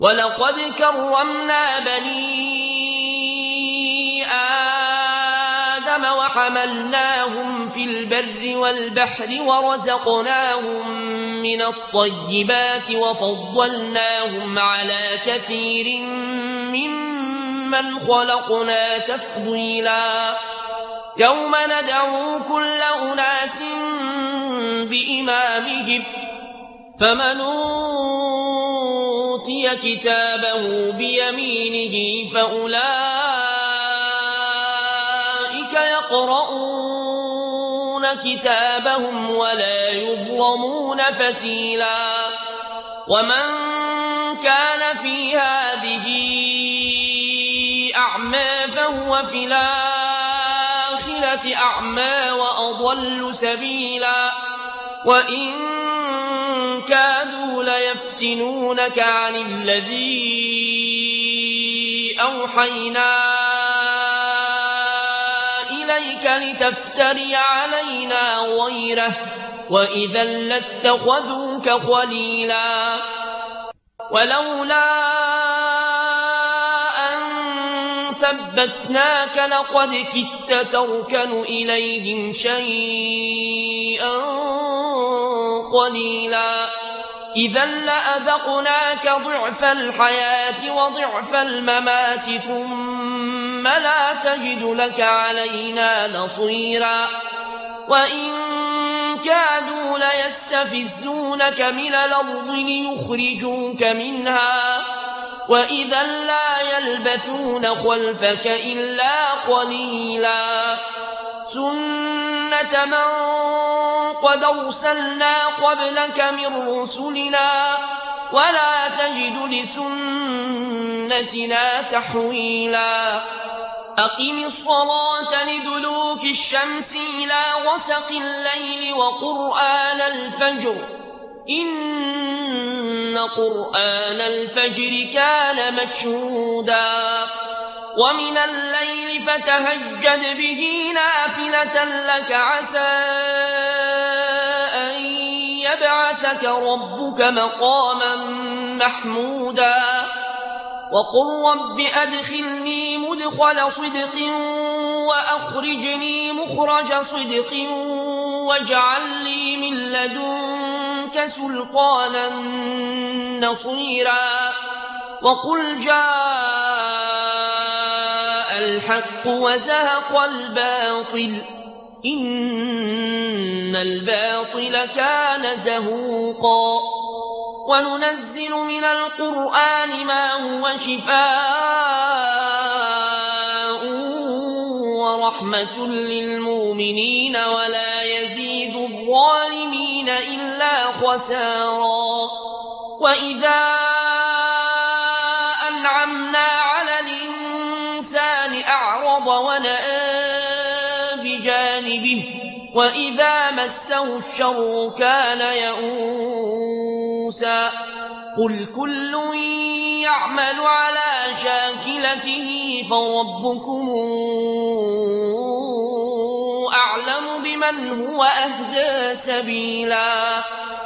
ولقد كرمنا بني آدم وحملناهم في البر والبحر ورزقناهم من الطيبات وفضلناهم على كثير ممن خلقنا تفضيلا يوم ندعو كل أناس بإمامهم فمن أوتي كتابه بيمينه فأولئك يقرؤون كتابهم ولا يظلمون فتيلا ومن كان في هذه أعمى فهو في الآخرة أعمى وأضل سبيلا وإن كادوا ليفتنونك عن الذي أوحينا إليك لتفتري علينا غيره وإذا لاتخذوك خليلا ولولا أن ثبتناك لقد كدت تركن إليهم شيئا قليلا إذا لأذقناك ضعف الحياة وضعف الممات ثم لا تجد لك علينا نصيرا وإن كادوا ليستفزونك من الأرض ليخرجوك منها وإذا لا يلبثون خلفك إلا قليلا سنة من قد أرسلنا قبلك من رسلنا ولا تجد لسنتنا تحويلا أقم الصلاة لدلوك الشمس إلى غسق الليل وقرآن الفجر إن قرآن الفجر كان مشهودا ومن الليل فتهجد به نافلة لك عسى أن يبعثك ربك مقاما محمودا وقل رب أدخلني مدخل صدق وأخرجني مخرج صدق واجعل لي من لدنك سلطانا نصيرا وقل جاء الحق وزهق الباطل إن الباطل كان زهوقا وننزل من القرآن ما هو شفاء ورحمة للمؤمنين ولا يزيد الظالمين إلا خسارا وإذا أنعمنا على الإنسان أعرض ونأى بجانبه وإذا مسه الشر كان يئوسا قل كل يعمل على شاكلته فربكم أعلم بمن هو أهدى سبيلا